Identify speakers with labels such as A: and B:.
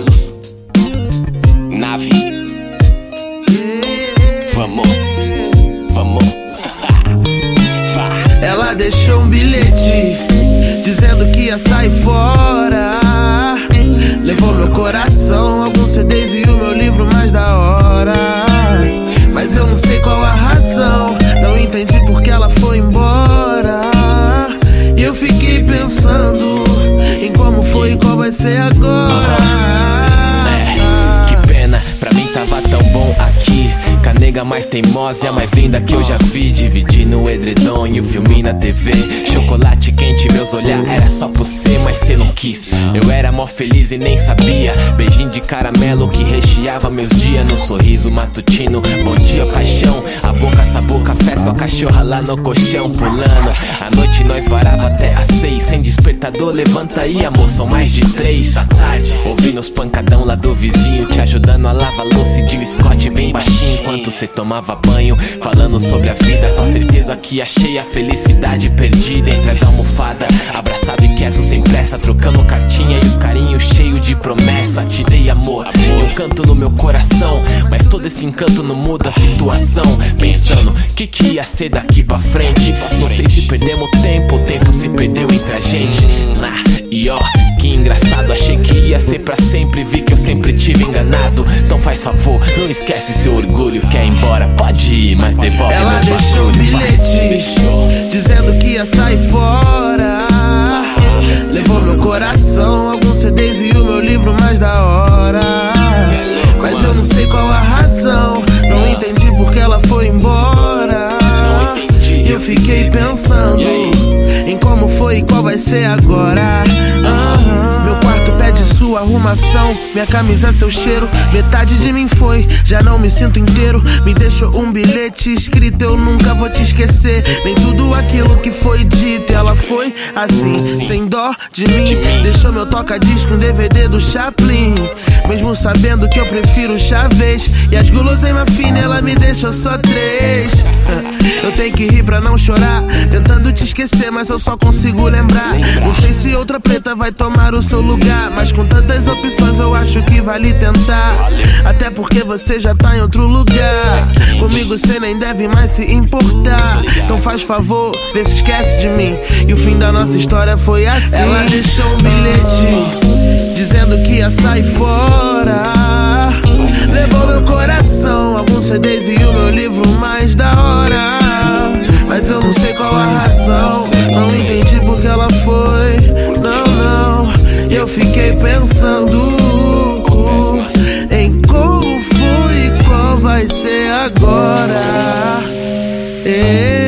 A: Carlos, Nave. Vamos.
B: Ela deixou um bilhete dizendo que ia sair fora. Levou meu coração, alguns CDs e o meu livro mais da hora. Mas eu não sei qual a razão, não entendi porque ela foi embora. E eu fiquei pensando em como foi e qual vai ser agora.
A: Que pena, pra mim tava tão bom aqui. Com a nega mais teimosa e a mais linda que eu já vi. Dividi no edredom e o filme na TV. Chocolate quente, meus olhar era só por cê, mas cê não quis. Eu era mó feliz e nem sabia. Beijinho de caramelo que recheava meus dias. No sorriso matutino, bom dia paixão. A boca sabor café, só cachorra lá no colchão pulando. À noite nós varava até às 6. Sem despertador, levanta aí amor, são mais de 3 da tarde. Ouvindo os pancadão lá do vizinho, te ajudando a lavar louça e de um Scott bem baixinho. Enquanto cê tomava banho, falando sobre a vida, com certeza que achei a felicidade perdida entre as almofadas, abraçado e quieto sem pressa, trocando cartinha e os carinhos cheios de promessa. Te dei amor e um canto no meu coração, mas todo esse encanto não muda a situação. Pensando, que ia ser daqui pra frente? Não sei se perdemos tempo, o tempo se perdeu entre a gente. E ó, que engraçado, achei que ia ser pra sempre, vi que eu sempre tive enganado. Então faz favor, não esquece seu orgulho. Quer ir embora, pode ir, mas devolve
B: ela
A: meus
B: deixou um
A: bagulho,
B: bilhete dizendo que ia sair fora. Levou meu coração, alguns CDs e o meu livro mais da hora. Mas eu não sei qual a razão, não entendi porque ela foi embora. E eu fiquei pensando em como foi e qual vai ser agora. Meu quarto pede sua arrumação, minha camisa seu cheiro, metade de mim foi, já não me sinto inteiro. Me deixou um bilhete escrito, eu nunca vou te esquecer. Nem tudo aquilo que foi dito, ela foi assim, sem dó de mim. Deixou meu toca-disco, um DVD do Chaplin, mesmo sabendo que eu prefiro Chávez. E as guloseimas finas, ela me deixou só 3. Eu tenho que rir pra não chorar, tentando te esquecer, mas eu só consigo lembrar. Não sei se outra preta vai tomar o seu lugar, mas com tantas opções eu acho que vale tentar. Até porque você já tá em outro lugar, comigo cê nem deve mais se importar. Então faz favor, vê se esquece de mim. E o fim da nossa história foi assim. Ela deixou um bilhete dizendo que ia sair fora. Levou meu coração, alguns CDs e o meu livro mais da hora. Mas eu não sei qual a razão, não entendi porque ela foi. Não, e eu fiquei pensando em como foi e qual vai ser agora.